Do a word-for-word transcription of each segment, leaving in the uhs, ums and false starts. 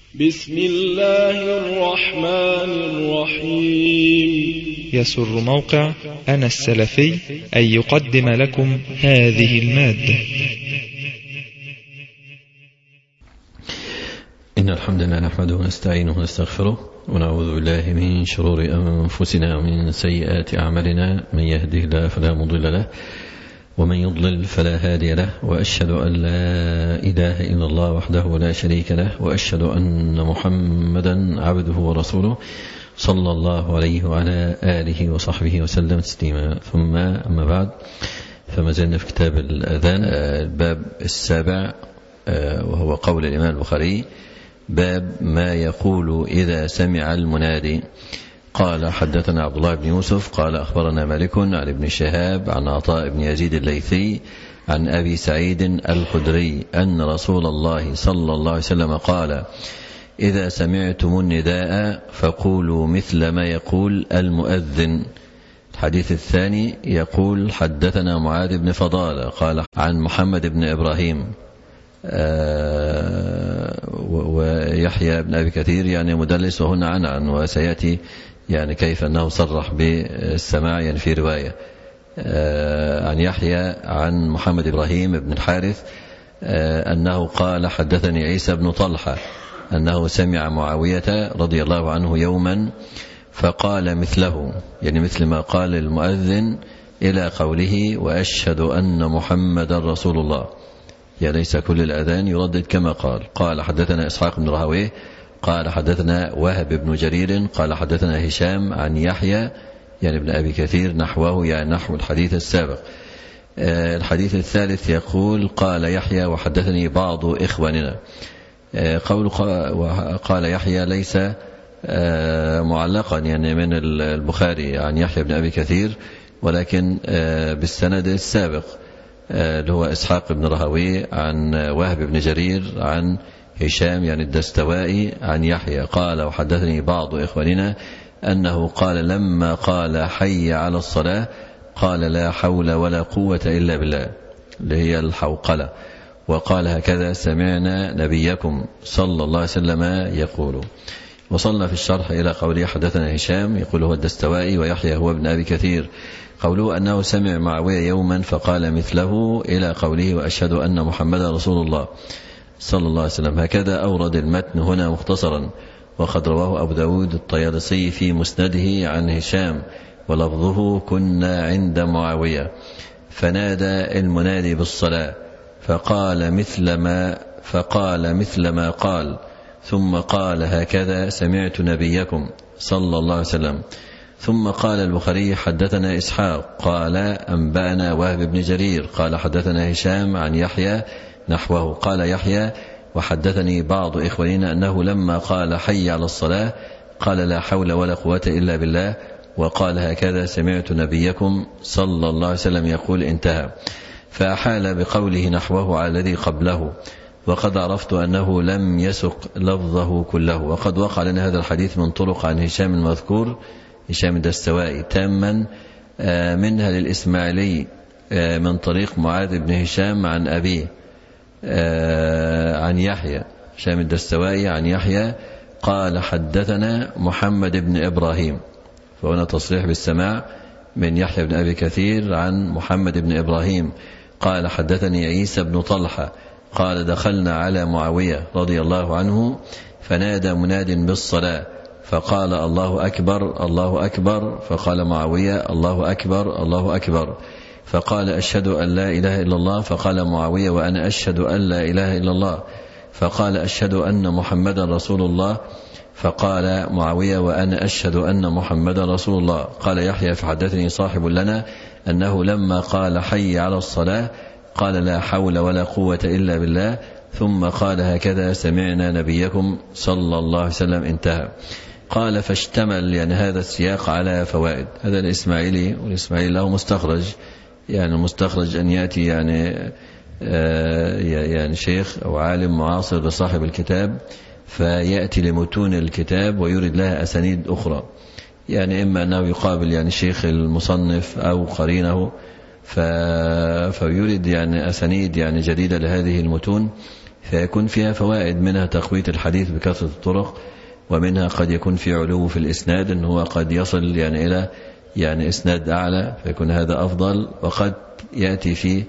بسم الله الرحمن الرحيم. يسر موقع أنا السلفي أن يقدم لكم هذه المادة. إن الحمد لله نحمده ونستعينه ونستغفره ونعوذ بالله من شرور أنفسنا ومن سيئات أعمالنا، من يهده الله فلا مضل له ومن يضلل فلا هادي له، وأشهد أن لا إله إلا الله وحده لا شريك له، وأشهد أن محمدا عبده ورسوله صلى الله عليه وعلى آله وصحبه وسلم تسليما. ثم أما بعد، فما زلنا في كتاب الأذان، الباب السابع وهو قول الإمام البخاري: باب ما يقول إذا سمع المنادي. قال: حدثنا عبد الله بن يوسف قال أخبرنا مالك عن ابن شهاب عن عطاء بن يزيد الليثي عن أبي سعيد الخدري أن رسول الله صلى الله عليه وسلم قال: إذا سمعتم النداء فقولوا مثل ما يقول المؤذن. الحديث الثاني يقول: حدثنا معاذ بن فضالة قال عن محمد بن إبراهيم ويحيى بن أبي كثير يعني مدلس وهنا عن عن وسيأتي يعني كيف أنه صرح بالسماع يعني في رواية عن يحيى عن محمد إبراهيم بن الحارث أنه قال: حدثني عيسى بن طلحة أنه سمع معاوية رضي الله عنه يوما فقال مثله، يعني مثل ما قال المؤذن إلى قوله: وأشهد أن محمد رسول الله. يعني ليس كل الأذان يردد كما قال. قال: حدثنا إسحاق بن راهويه قال حدثنا وهب بن جرير قال حدثنا هشام عن يحيى يعني ابن أبي كثير نحوه يعني نحو الحديث السابق. الحديث الثالث يقول: قال يحيى وحدثني بعض إخواننا. قول قال يحيى ليس معلقا يعني من البخاري عن يحيى بن أبي كثير، ولكن بالسند السابق اللي هو إسحاق بن راهويه عن وهب بن جرير عن هشام يعني الدستوائي عن يحيى قال: وحدثني بعض إخواننا أنه قال لما قال حي على الصلاة قال: لا حول ولا قوة إلا بالله، اللي هي الحوقلة. وقال: هكذا سمعنا نبيكم صلى الله عليه وسلم يقول. وصلنا في الشرح إلى قوله: حدثنا هشام يقول هو الدستوائي ويحيى هو ابن أبي كثير. قوله أنه سمع معاوية يوما فقال مثله إلى قوله: وأشهد أن محمد رسول الله صلى الله عليه وسلم. هكذا أورد المتن هنا مختصرا، وقد رواه أبو داود الطيالسي في مسنده عن هشام ولفظه: كنا عند معاوية فنادى المنادي بالصلاة فقال مثل ما فقال مثل ما قال ثم قال: هكذا سمعت نبيكم صلى الله عليه وسلم. ثم قال البخاري: حدثنا إسحاق قال أنبأنا وهب بن جرير قال حدثنا هشام عن يحيى نحوه. قال يحيى: وحدثني بعض إخواننا أنه لما قال حي على الصلاة قال: لا حول ولا قوة إلا بالله، وقال: هكذا سمعت نبيكم صلى الله عليه وسلم يقول. انتهى. فأحال بقوله نحوه على الذي قبله، وقد عرفت أنه لم يسق لفظه كله. وقد وقع لنا هذا الحديث من طرق عن هشام المذكور هشام الدستوائي تاما، منها للإسماعيلي من طريق معاذ بن هشام عن أبيه عن يحيى هشام الدستوائي عن يحيى قال: حدثنا محمد بن إبراهيم. فهنا تصريح بالسماع من يحيى بن أبي كثير عن محمد بن إبراهيم قال: حدثني عيسى بن طلحة قال: دخلنا على معاوية رضي الله عنه فنادى مناد بالصلاة فقال: الله أكبر الله أكبر. فقال معاوية: الله أكبر الله أكبر. فقال: أشهد أن لا إله إلا الله. فقال معاوية: وأنا أشهد أن لا إله إلا الله. فقال: أشهد أن محمدا رسول الله. فقال معاوية: وأنا أشهد أن محمدا رسول الله. قال يحيى: فحدثني صاحب لنا أنه لما قال حي على الصلاة قال: لا حول ولا قوة إلا بالله، ثم قال: هكذا سمعنا نبيكم صلى الله عليه وسلم. انتهى. قال: فاشتمل يعني هذا السياق على فوائد. هذا الإسماعيلي، والإسماعيلي له مستخرج، يعني مستخرج أن يأتي يعني آه يعني شيخ أو عالم معاصر لصاحب الكتاب فيأتي لمتون الكتاب ويريد لها أسانيد أخرى، يعني إما أنه يقابل يعني شيخ المصنف أو قرينه فيريد يعني أسانيد يعني جديدة لهذه المتون، فيكون فيها فوائد، منها تقوية الحديث بكثرة الطرق، ومنها قد يكون في علو في الإسناد، إن هو قد يصل يعني إلى يعني إسناد أعلى فيكون هذا أفضل، وقد يأتي في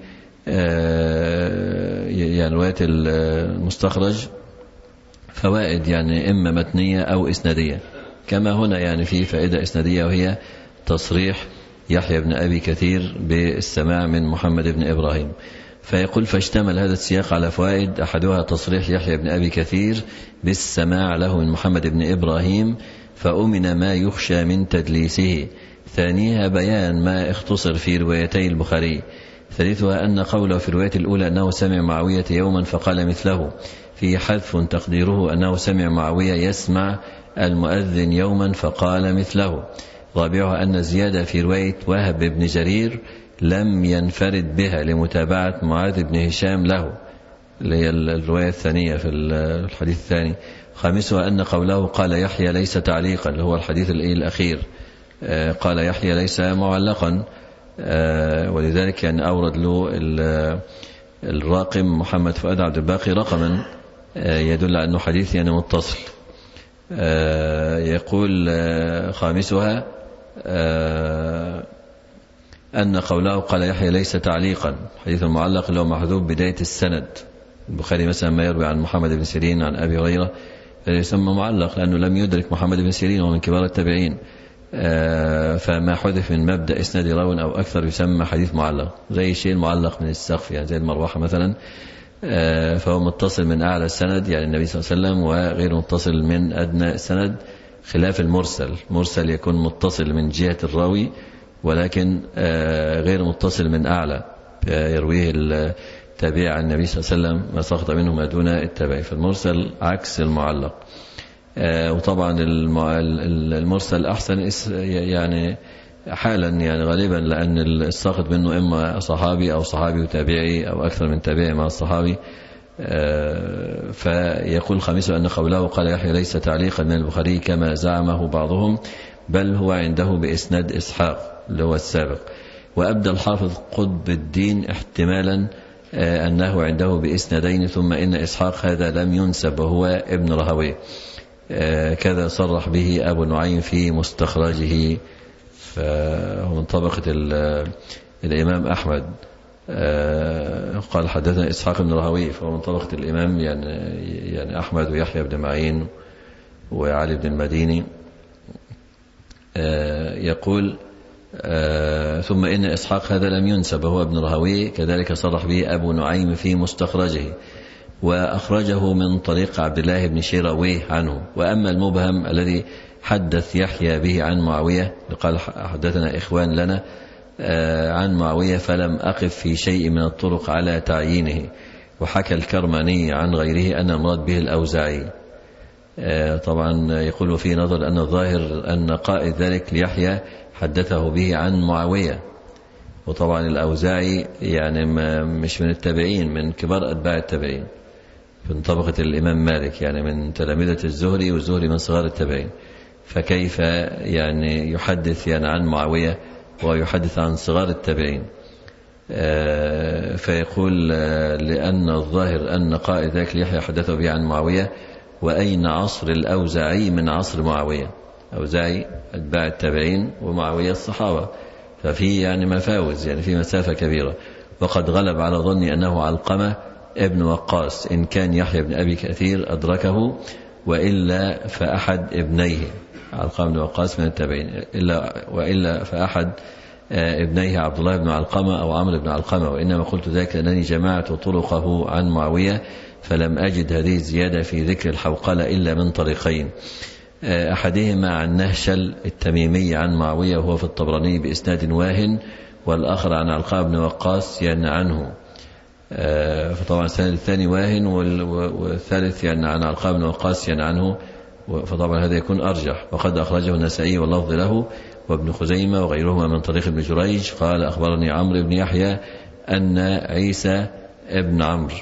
يعني رواية المستخرج فوائد يعني إما متنية أو إسنادية، كما هنا يعني في فائدة إسنادية وهي تصريح يحيى بن أبي كثير بالسماع من محمد بن إبراهيم. فيقول فاشتمل هذا السياق على فوائد، أحدها تصريح يحيى بن أبي كثير بالسماع له من محمد بن إبراهيم فأمن ما يخشى من تدليسه، ثانيها بيان ما اختصر في روايتي البخاري، ثالثها أن قوله في الرواية الأولى أنه سمع معاوية يوما فقال مثله في حذف تقديره أنه سمع معاوية يسمع المؤذن يوما فقال مثله، رابعها أن زيادة في رواية وهب بن جرير لم ينفرد بها لمتابعة معاذ بن هشام له، اللي هي الرواية الثانية في الحديث الثاني. خامسها أن قوله قال يحيى ليس تعليقا، اللي هو الحديث الأخير، قال يحيى ليس معلقا، ولذلك يعني أورد له الراقم محمد فؤاد عبد الباقي رقما يدل على أنه حديث يعني متصل. يقول خامسها أن قوله قال يحيى ليس تعليقا، حديث المعلق اللي هو محذوف بداية السند، البخاري مثلا ما يروي عن محمد بن سيرين عن أبي هريرة يسمى معلق لأنه لم يدرك محمد بن سيرين ومن كبار التابعين، فما حذف من مبدأ إسناد راو أو أكثر يسمى حديث معلق، زي شيء معلق من السقف يعني زي المروحة مثلا، فهو متصل من أعلى السند يعني النبي صلى الله عليه وسلم، وغير متصل من أدنى السند، خلاف المرسل. مرسل يكون متصل من جهة الراوي ولكن غير متصل من أعلى، يرويه التابع عن النبي صلى الله عليه وسلم ما سقط منه ما دون التابع، فالمرسل عكس المعلق. وطبعا المرسل أحسن يعني حالا يعني غالبا، لأن الساقط منه إما صحابي أو صحابي وتابعي أو أكثر من تابعي مع الصحابي. فيقول خامسه أن قوله قال يحيى ليس تعليقا من البخاري كما زعمه بعضهم، بل هو عنده بإسناد إسحاق اللي هو السابق. وأبدى الحافظ قطب الدين احتمالا أنه عنده بإسنادين، ثم إن إسحاق هذا لم ينسب وهو ابن رهويه، كذا صرح به أبو نعيم في مستخرجه، فهو من طبقة الإمام أحمد. قال حدثنا إسحاق بن راهويه، فهو من طبقة الإمام يعني يعني أحمد ويحيى بن معين وعلي بن المديني. يقول ثم إن إسحاق هذا لم ينسب وهو ابن راهويه، كذلك صرح به أبو نعيم في مستخرجه، وأخرجه من طريق عبد الله بن شيراويه عنه. وأما المبهم الذي حدث يحيى به عن معاوية، قال حدثنا إخوان لنا عن معاوية، فلم أقف في شيء من الطرق على تعيينه. وحكى الكرماني عن غيره أن المراد به الأوزاعي. طبعا يقول في نظر أن الظاهر أن قائد ذلك ليحيى حدثه به عن معاوية، وطبعا الأوزاعي يعني مش من التابعين، من كبار أتباع التابعين، من طبقة الإمام مالك، يعني من تلامذة الزهري، والزهري من صغار التابعين، فكيف يعني يحدث يعني عن معاوية ويحدث عن صغار التابعين؟ فيقول لأن الظاهر أن قائد ذاك يحيى حدثه به عن معاوية. وأين عصر الأوزاعي من عصر معاوية؟ أوزاعي أتباع التابعين ومعاوية الصحابة، ففي يعني مفاوز، يعني في مسافة كبيرة. وقد غلب على ظني أنه علقمة ابن وقاص، إن كان يحيى بن أبي كثير أدركه، وإلا فأحد ابنيه. علقمة بن وقاص من التابعين، إلا وإلا فأحد ابنيه عبد الله بن علقمة أو عمرو بن علقمة. وإنما قلت ذلك لأنني جمعت طرقه عن معاوية، فلم أجد هذه الزيادة في ذكر الحوقلة إلا من طريقين، أحدهما عن نهشل التميمي عن معاوية وهو في الطبراني بإسناد واهن، والآخر عن علقمة بن وقاص يعني عنه. فطبعا السند الثاني واهن، والثالث يعني عن علقمة بن وقاص يعني عنه، فطبعا هذا يكون أرجح. وقد أخرجه النسائي واللفظ له وابن خزيمة وغيرهما من طريق ابن جريج قال أخبرني عمرو بن يحيى أن عيسى ابن عمرو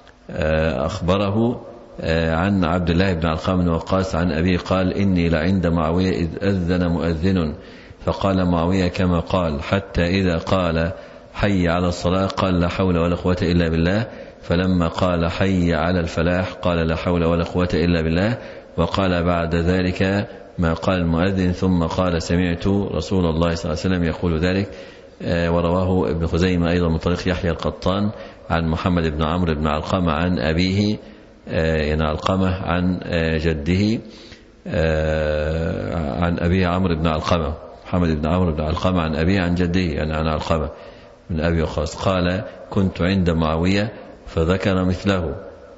أخبره عن عبد الله بن علقمة بن وقاص عن أبيه قال إني لعند معاوية إذ أذن مؤذن، فقال معاوية كما قال، حتى إذا قال حي على الصلاة قال لا حول ولا قوة إلا بالله، فلما قال حي على الفلاح قال لا حول ولا قوة إلا بالله، وقال بعد ذلك ما قال المؤذن ثم قال سمعت رسول الله صلى الله عليه وسلم يقول ذلك. ورواه ابن خزيمة أيضا من طريق يحيى القطان عن محمد بن عمرو بن علقمة عن أبيه يعني علقمة عن جده عن أبيه عمرو بن علقمة، محمد بن عمرو بن علقمة عن أبيه عن جده يعني عن علقمة من أبي وقاص قال كنت عند معاوية فذكر مثله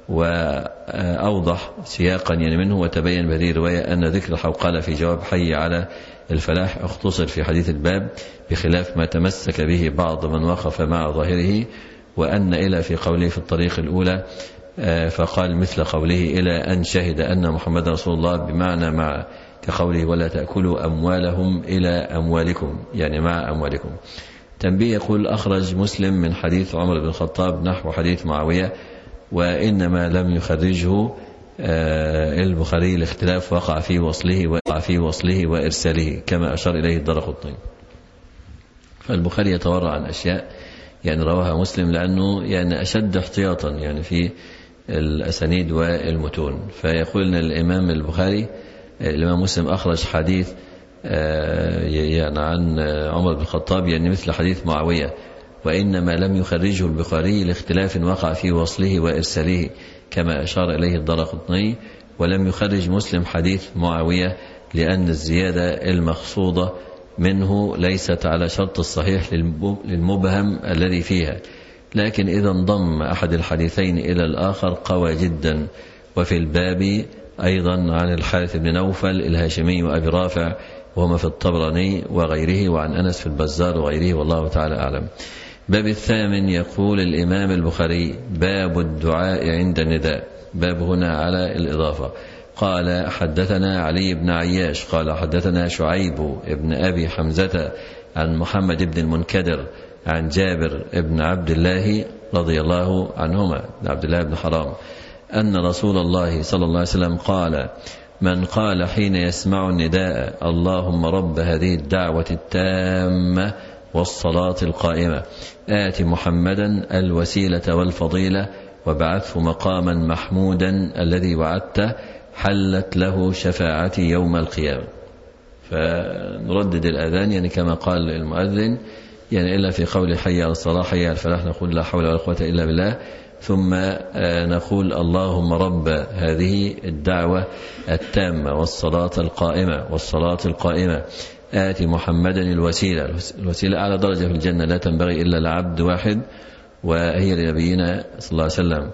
وأوضح سياقا يعني منه، وتبين بهذه الرواية أن ذكر الحوقلة في جواب حي على الفلاح اختصر في حديث الباب بخلاف ما تمسك به بعض من وقف مع ظاهره، وأن إلى في قوله في الطريق الأولى فقال مثل قوله إلى أن شهد أن محمد رسول الله بمعنى مع كقوله ولا تأكلوا أموالهم إلى أموالكم يعني مع أموالكم. تنبيه يقول أخرج مسلم من حديث عمر بن الخطاب نحو حديث معاوية، وإنما لم يخرجه البخاري الاختلاف وقع في وصله وقع في وصله وإرساله كما أشار إليه الدارقطني. فالبخاري يتورع عن أشياء يعني رواها مسلم لأنه يعني أشد احتياطا يعني في الأسانيد والمتون. فيقول أن الإمام البخاري الإمام مسلم أخرج حديث يعني عن عمر بن الخطاب يعني مثل حديث معاوية، وإنما لم يخرجه البخاري لاختلاف وقع في وصله وإرساله كما أشار إليه الدارقطني، ولم يخرج مسلم حديث معاوية لأن الزيادة المقصودة منه ليست على شرط الصحيح للمبهم الذي فيها، لكن إذا انضم أحد الحديثين إلى الآخر قوى جدا. وفي الباب أيضا عن الحارث بن نوفل الهاشمي وأبي رافع وهما في الطبراني وغيره، وعن أنس في البزار وغيره، والله تعالى أعلم. باب الثامن يقول الإمام البخاري باب الدعاء عند النداء، باب هنا على الإضافة. قال حدثنا علي بن عياش قال حدثنا شعيب بن أبي حمزة عن محمد بن المنكدر عن جابر بن عبد الله رضي الله عنهما عبد الله بن حرام أن رسول الله صلى الله عليه وسلم قال من قال حين يسمع النداء اللهم رب هذه الدعوة التامة والصلاة القائمة آت محمدا الوسيلة والفضيلة وبعثه مقاما محمودا الذي وعدته حلت له شفاعتي يوم القيامة. فنردد الأذان يعني كما قال المؤذن يعني إلا في قول حي على الصلاة حي على الفلاح نقول لا حول ولا قوة إلا بالله، ثم نقول اللهم رب هذه الدعوة التامة والصلاة القائمة والصلاة القائمة آتي محمدا الوسيلة. الوسيلة أعلى درجة في الجنة لا تنبغي إلا لعبد واحد وهي لنبينا صلى الله عليه وسلم،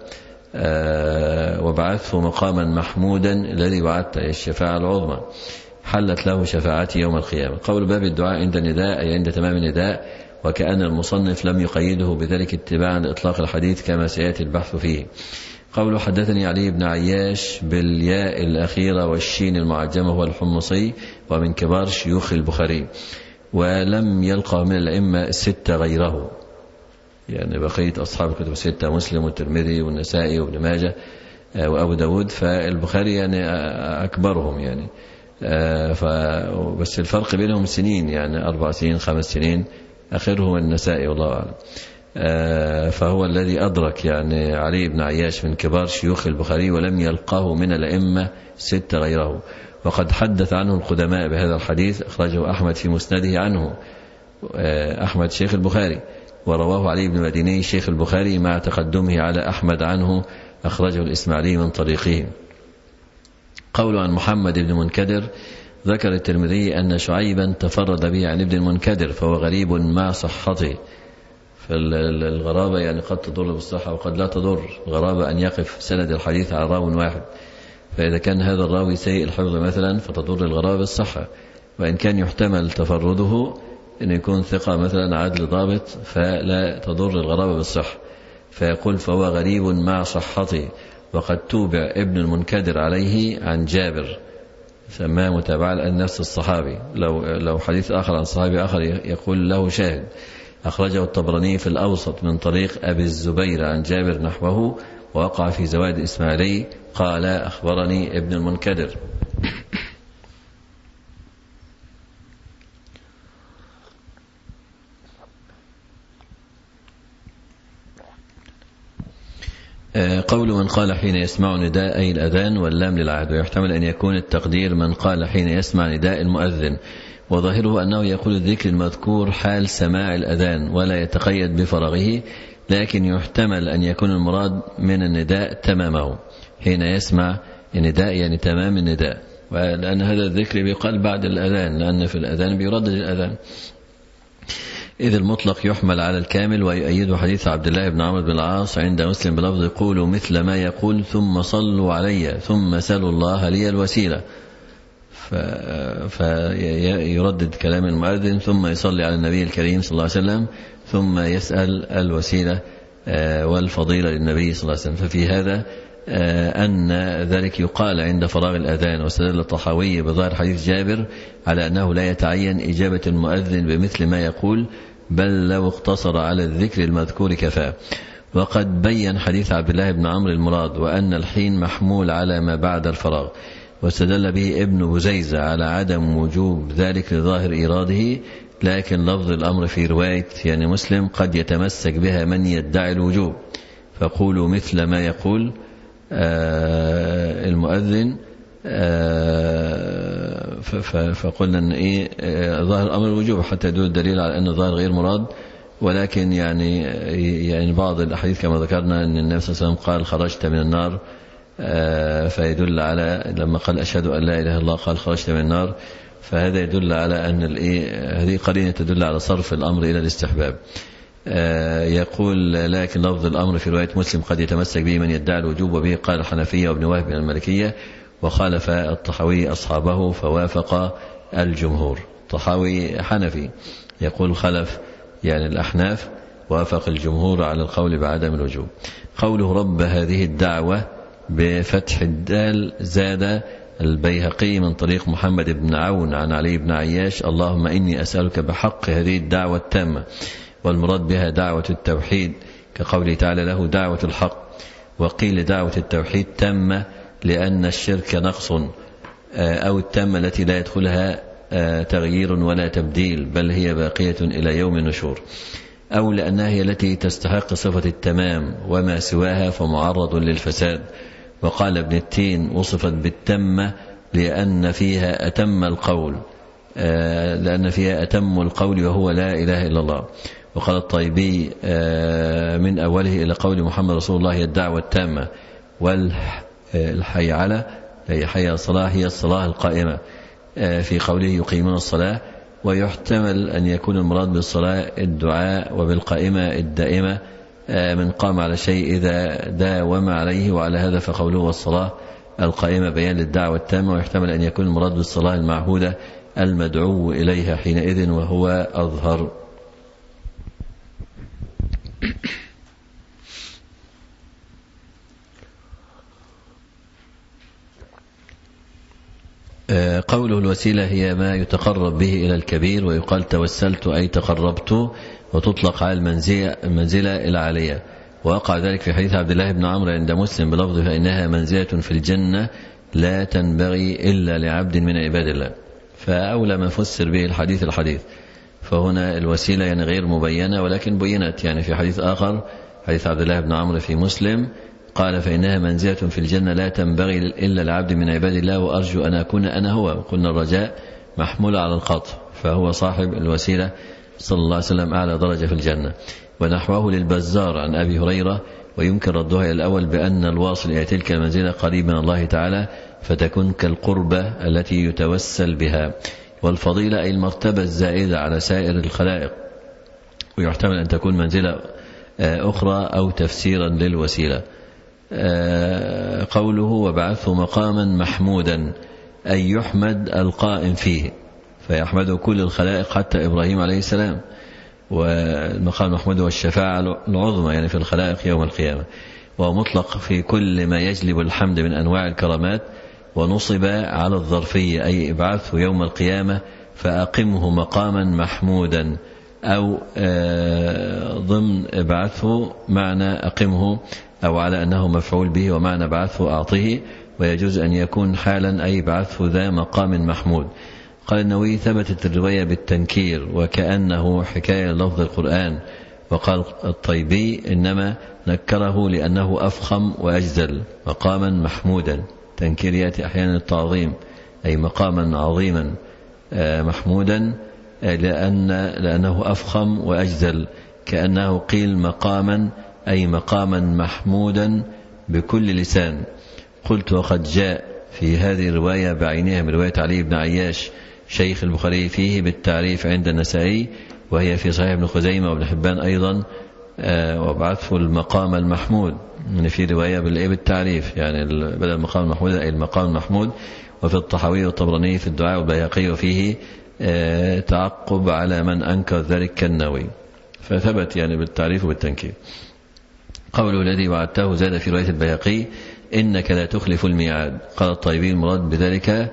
وبعثه مقاما محمودا الذي وعدته الشفاعة العظمى حلت له شفاعتي يوم القيامة. قول باب الدعاء عند النداء أي عند تمام النداء، وكأن المصنف لم يقيده بذلك اتباعا لإطلاق الحديث كما سيأتي البحث فيه. قوله حدثني علي بن عياش بالياء الأخيرة والشين المعجمة هو الحمصي ومن كبار شيوخ البخاري، ولم يلقى من الأئمة الستة غيره يعني بقية أصحاب الكتب الستة مسلم والترمذي والنسائي وابن ماجه وأبو داود، فالبخاري يعني أكبرهم يعني بس الفرق بينهم سنين يعني أربع سنين خمس سنين آخرهم النسائي والله أعلم. فهو الذي أدرك يعني علي بن عياش من كبار شيوخ البخاري ولم يلقاه من الأئمة ستة غيره. وقد حدث عنه القدماء بهذا الحديث أخرجه أحمد في مسنده عنه أحمد شيخ البخاري، ورواه علي بن مديني شيخ البخاري مع تقدمه على أحمد عنه أخرجه الإسماعيلي من طريقه. قول عن محمد بن منكدر ذكر الترمذي أن شعيبا تفرد به عن ابن المنكدر فهو غريب مع صحته. فالغرابة يعني قد تضر بالصحة وقد لا تضر. الغرابة أن يقف سند الحديث على راو واحد، فإذا كان هذا الراوي سيء الحفظ مثلا فتضر الغرابة بالصحة، وإن كان يحتمل تفرده أن يكون ثقة مثلا عدل ضابط فلا تضر الغرابة بالصحة. فيقول فهو غريب مع صحته، وقد توبع ابن المنكدر عليه عن جابر سماه متابعة لأن نفس الصحابي، لو لو حديث آخر عن صحابي آخر يقول له شاهد. أخرجه الطبراني في الأوسط من طريق أبي الزبير عن جابر نحوه، ووقع في زوائد الإسماعيلي قال أخبرني ابن المنكدر. قول من قال حين يسمع نداء أي الأذان واللام للعهد، ويحتمل أن يكون التقدير من قال حين يسمع نداء المؤذن، وظاهره أنه يقول الذكر المذكور حال سماع الأذان ولا يتقيد بفراغه، لكن يحتمل أن يكون المراد من النداء تمامه، حين يسمع النداء يعني تمام النداء، لأن هذا الذكر بيقال بعد الأذان، لأن في الأذان بيردد الأذان. إذ المطلق يحمل على الكامل، ويؤيد حديث عبد الله بن عمرو بن العاص عند مسلم بلفظ قولوا مثل ما يقول ثم صلوا علي ثم سلوا الله لي الوسيلة، فيردد كلام المؤذن ثم يصلي على النبي الكريم صلى الله عليه وسلم ثم يسأل الوسيلة والفضيلة للنبي صلى الله عليه وسلم. ففي هذا أن ذلك يقال عند فراغ الأذان. واستدل الطحاوي بظاهر حديث جابر على أنه لا يتعين إجابة المؤذن بمثل ما يقول، بل لو اقتصر على الذكر المذكور كفاه. وقد بين حديث عبد الله بن عمرو المراد، وأن الحين محمول على ما بعد الفراغ، واستدل به ابن بزيزة على عدم وجوب ذلك لظاهر إيراده، لكن لفظ الأمر في رواية يعني مسلم قد يتمسك بها من يدعي الوجوب، فقولوا مثل ما يقول آه المؤذن، آه فقلنا أن إيه آه ظاهر الأمر الوجوب حتى يدل الدليل على أن الظاهر غير مراد. ولكن يعني يعني بعض الأحاديث كما ذكرنا أن النبي صلى الله عليه وسلم قال خرجت من النار، آه فيدل على لما قال أشهد أن لا إله إلا الله قال خرجت من النار، فهذا يدل على أن هذه قرينة تدل على صرف الأمر إلى الاستحباب. يقول لكن لفظ الأمر في رواية مسلم قد يتمسك به من يدعي الوجوب، وبه قال الحنفية وابن وهب من المالكية، وخالف الطحاوي أصحابه فوافق الجمهور. الطحاوي حنفي يقول خلف يعني الأحناف، وافق الجمهور على القول بعدم الوجوب. قوله رب هذه الدعوة بفتح الدال زاد البيهقي من طريق محمد بن عون عن علي بن عياش اللهم إني أسألك بحق هذه الدعوة التامة، والمراد بها دعوة التوحيد كقوله تعالى له دعوة الحق. وقيل دعوة التوحيد تامة لأن الشرك نقص، أو التامة التي لا يدخلها تغيير ولا تبديل بل هي باقية إلى يوم النشور، أو لأنها هي التي تستحق صفة التمام وما سواها فمعرض للفساد. وقال ابن التين وصفت بالتمة لأن فيها أتم القول، لأن فيها أتم القول وهو لا إله إلا الله. وقال الطيبي من أوله إلى قول محمد رسول الله هي الدعوة التامة، والحي على هي حي الصلاة هي الصلاة القائمة في قوله يقيمون الصلاة. ويحتمل أن يكون المراد بالصلاة الدعاء، وبالقائمة الدائمة من قام على شيء إذا داوم عليه، وعلى هذا فقوله والصلاة القائمة بيان للدعوة التامة. ويحتمل أن يكون المراد بالصلاة المعهودة المدعو إليها حينئذ وهو أظهر. قوله الوسيلة هي ما يتقرب به إلى الكبير، ويقال توسلت أي تقربت، وتطلق على المنزلة, المنزلة العالية. ووقع ذلك في حديث عبد الله بن عمرو عند مسلم بلفظه فإنها منزلة في الجنة لا تنبغي إلا لعبد من عباد الله. فأولى ما فسر به الحديث الحديث، فهنا الوسيلة يعني غير مبينة، ولكن بينت يعني في حديث آخر حديث عبد الله بن عمرو في مسلم قال فإنها منزلة في الجنة لا تنبغي إلا لعبد من عباد الله، وأرجو أن أكون أنا هو. وقلنا الرجاء محمول على القطع، فهو صاحب الوسيلة صلى الله عليه وسلم أعلى درجة في الجنة. ونحوه للبزار عن أبي هريرة، ويمكن ردها إلى الأول بأن الواصل إلى تلك المنزلة قريب من الله تعالى، فتكون كالقربة التي يتوسل بها. والفضيلة أي المرتبة الزائدة على سائر الخلائق، ويحتمل أن تكون منزلة أخرى أو تفسيرا للوسيلة. قوله وبعثه مقاما محمودا أي يحمد القائم فيه، فيحمده كل الخلائق حتى إبراهيم عليه السلام. والمقام محمود هو الشفاعة العظمى يعني في الخلائق يوم القيامة، وهو مطلق في كل ما يجلب الحمد من أنواع الكرامات، ونصب على الظرفية أي ابعثه يوم القيامة فأقمه مقاما محمودا، أو ضمن ابعثه معنى أقمه، أو على أنه مفعول به ومعنى بعثه أعطيه. ويجوز أن يكون حالا أي بعثه ذا مقام محمود. قال النووي ثبتت الرواية بالتنكير وكأنه حكاية لفظ القرآن، وقال الطيبي إنما نكره لأنه أفخم وأجزل مقاما محمودا. تنكير يأتي أحيانا التعظيم أي مقاما عظيما محمودا لأن لأنه أفخم وأجزل، كأنه قيل مقاما أي مقاما محمودا بكل لسان. قلت وقد جاء في هذه الرواية بعينها من رواية علي بن عياش شيخ البخاري فيه بالتعريف عند النسائي، وهي في صحيح ابن خزيمة وابن حبان أيضا، وابعثه المقام المحمود، من في رواية بالتعريف يعني بدل المقام المحمود أي المقام المحمود. وفي الطحاوي والطبراني في الدعاء والبيهقي وفيه تعقب على من أنكر ذلك كالنووي، فثبت يعني بالتعريف وبالتنكير. قوله الذي وعدته زاد في رواية البيهقي إنك لا تخلف الميعاد. قال الطيبي المراد بذلك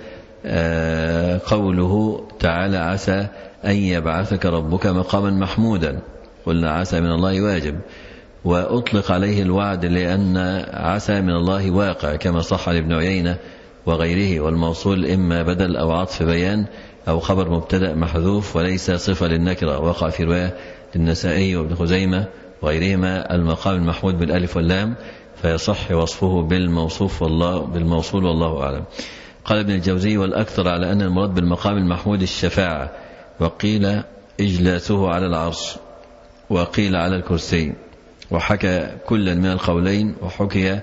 قوله تعالى عسى أن يبعثك ربك مقاما محمودا، قلنا عسى من الله واجب، وأطلق عليه الوعد لأن عسى من الله واقع كما صح لابن عيينة وغيره، والموصول إما بدل أو عطف بيان أو خبر مبتدأ محذوف وليس صفة للنكرة. وقع في رواية النسائي وابن خزيمة وغيرهما المقام المحمود بالألف واللام، فيصح وصفه بالموصوف والله بالموصول والله أعلم. قال ابن الجوزي والأكثر على أن المراد بالمقام المحمود الشفاعة، وقيل إجلاسه على العرش، وقيل على الكرسي، وحكى كلا من القولين، وحكي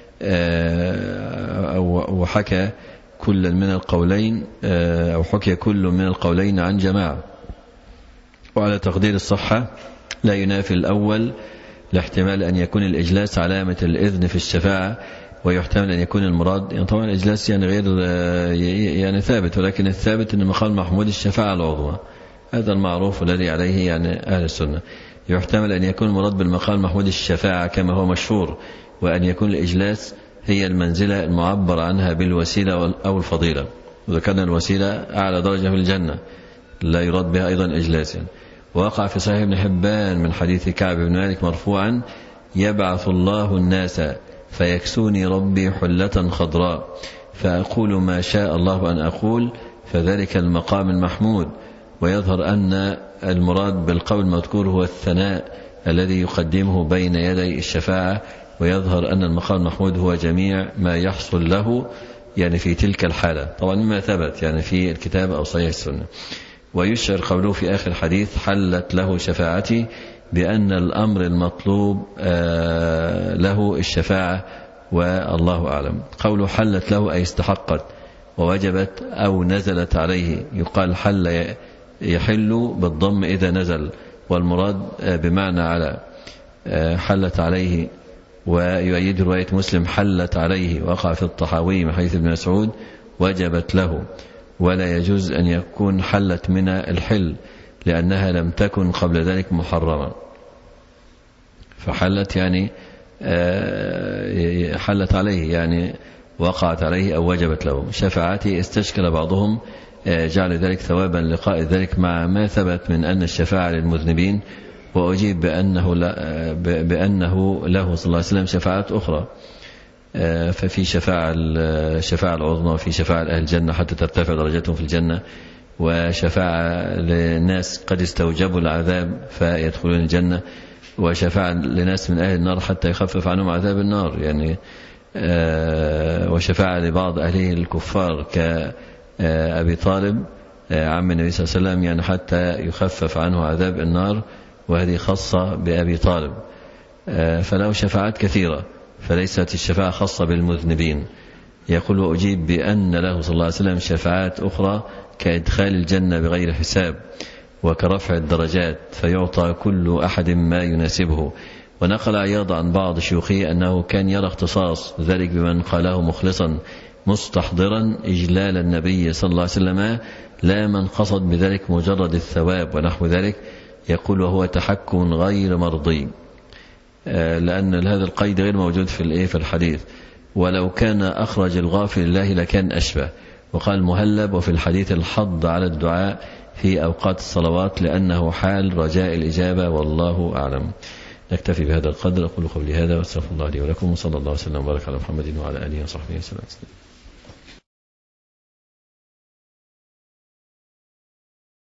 وحكى كلا من القولين أو حكي كل من القولين عن جماعة. وعلى تقدير الصحة لا ينافي الأول لاحتمال أن يكون الإجلاس علامة الإذن في الشفاعة، ويحتمل أن يكون المراد يعني طبعا الإجلاس يعني غير يعني ثابت، ولكن الثابت أن مقام محمود الشفاعة العظمى، هذا المعروف الذي عليه يعني أهل السنة. يحتمل أن يكون المراد بالمقام محمود الشفاعة كما هو مشهور، وأن يكون الإجلاس هي المنزلة المعبر عنها بالوسيلة أو الفضيلة، وذكرنا الوسيلة أعلى درجة في الجنة لا يراد بها أيضا إجلاس. وقع في صحيح ابن حبان من حديث كعب بن مالك مرفوعا يبعث الله الناس فيكسوني ربي حلة خضراء فأقول ما شاء الله أن أقول، فذلك المقام المحمود. ويظهر أن المراد بالقول المذكور هو الثناء الذي يقدمه بين يدي الشفاعة، ويظهر أن المقام المحمود هو جميع ما يحصل له يعني في تلك الحالة، طبعا مما ثبت يعني في الكتاب أو صحيح السنة. ويشعر قوله في آخر الحديث حلت له شفاعتي بأن الأمر المطلوب له الشفاعة والله أعلم. قوله حلت له أي استحقت ووجبت أو نزلت عليه، يقال حل يحل بالضم إذا نزل، والمراد بمعنى على حلت عليه. ويؤيد رواية مسلم حلت عليه، وقع في الطحاوي من حديث ابن مسعود وجبت له، ولا يجوز أن يكون حلت من الحل لأنها لم تكن قبل ذلك محرمة، فحلت يعني حلت عليه يعني وقعت عليه أو وجبت له. شفاعتي استشكل بعضهم جعل ذلك ثوابا لقاء ذلك مع ما ثبت من أن الشفاعة للمذنبين، وأجيب بأنه, بأنه له صلى الله عليه وسلم شفاعات أخرى، ففي شفاعة الشفاعة العظمى، وفي شفاعة أهل الجنة حتى ترتفع درجتهم في الجنة، وشفاعة لناس قد استوجبوا العذاب فيدخلون الجنة، وشفاعة لناس من أهل النار حتى يخفف عنهم عذاب النار يعني، وشفاعة لبعض أهله الكفار كأبي طالب عم النبي صلى الله عليه وسلم يعني حتى يخفف عنه عذاب النار، وهذه خاصة بأبي طالب. فله شفاعات كثيرة، فليست الشفاعة خاصة بالمذنبين. يقول وأجيب بأن له صلى الله عليه وسلم شفاعات أخرى كإدخال الجنة بغير حساب، وكرفع الدرجات، فيعطى كل أحد ما يناسبه. ونقل عياض عن بعض شيوخه أنه كان يرى اختصاص ذلك بمن قاله مخلصا مستحضرا إجلال النبي صلى الله عليه وسلم، لا من قصد بذلك مجرد الثواب ونحو ذلك. يقول وهو تحكم غير مرضي، لأن هذا القيد غير موجود في في الحديث، ولو كان أخرج الغافل الله لكان أشبه. وقال مهلب وفي الحديث الحض على الدعاء في أوقات الصلوات لأنه حال رجاء الإجابة، والله أعلم. نكتفي بهذا القدر. أقول قولي هذا واستغفر الله لي ولكم، وصلى الله وسلم وبارك على محمد وعلى آله وصحبه وسلم.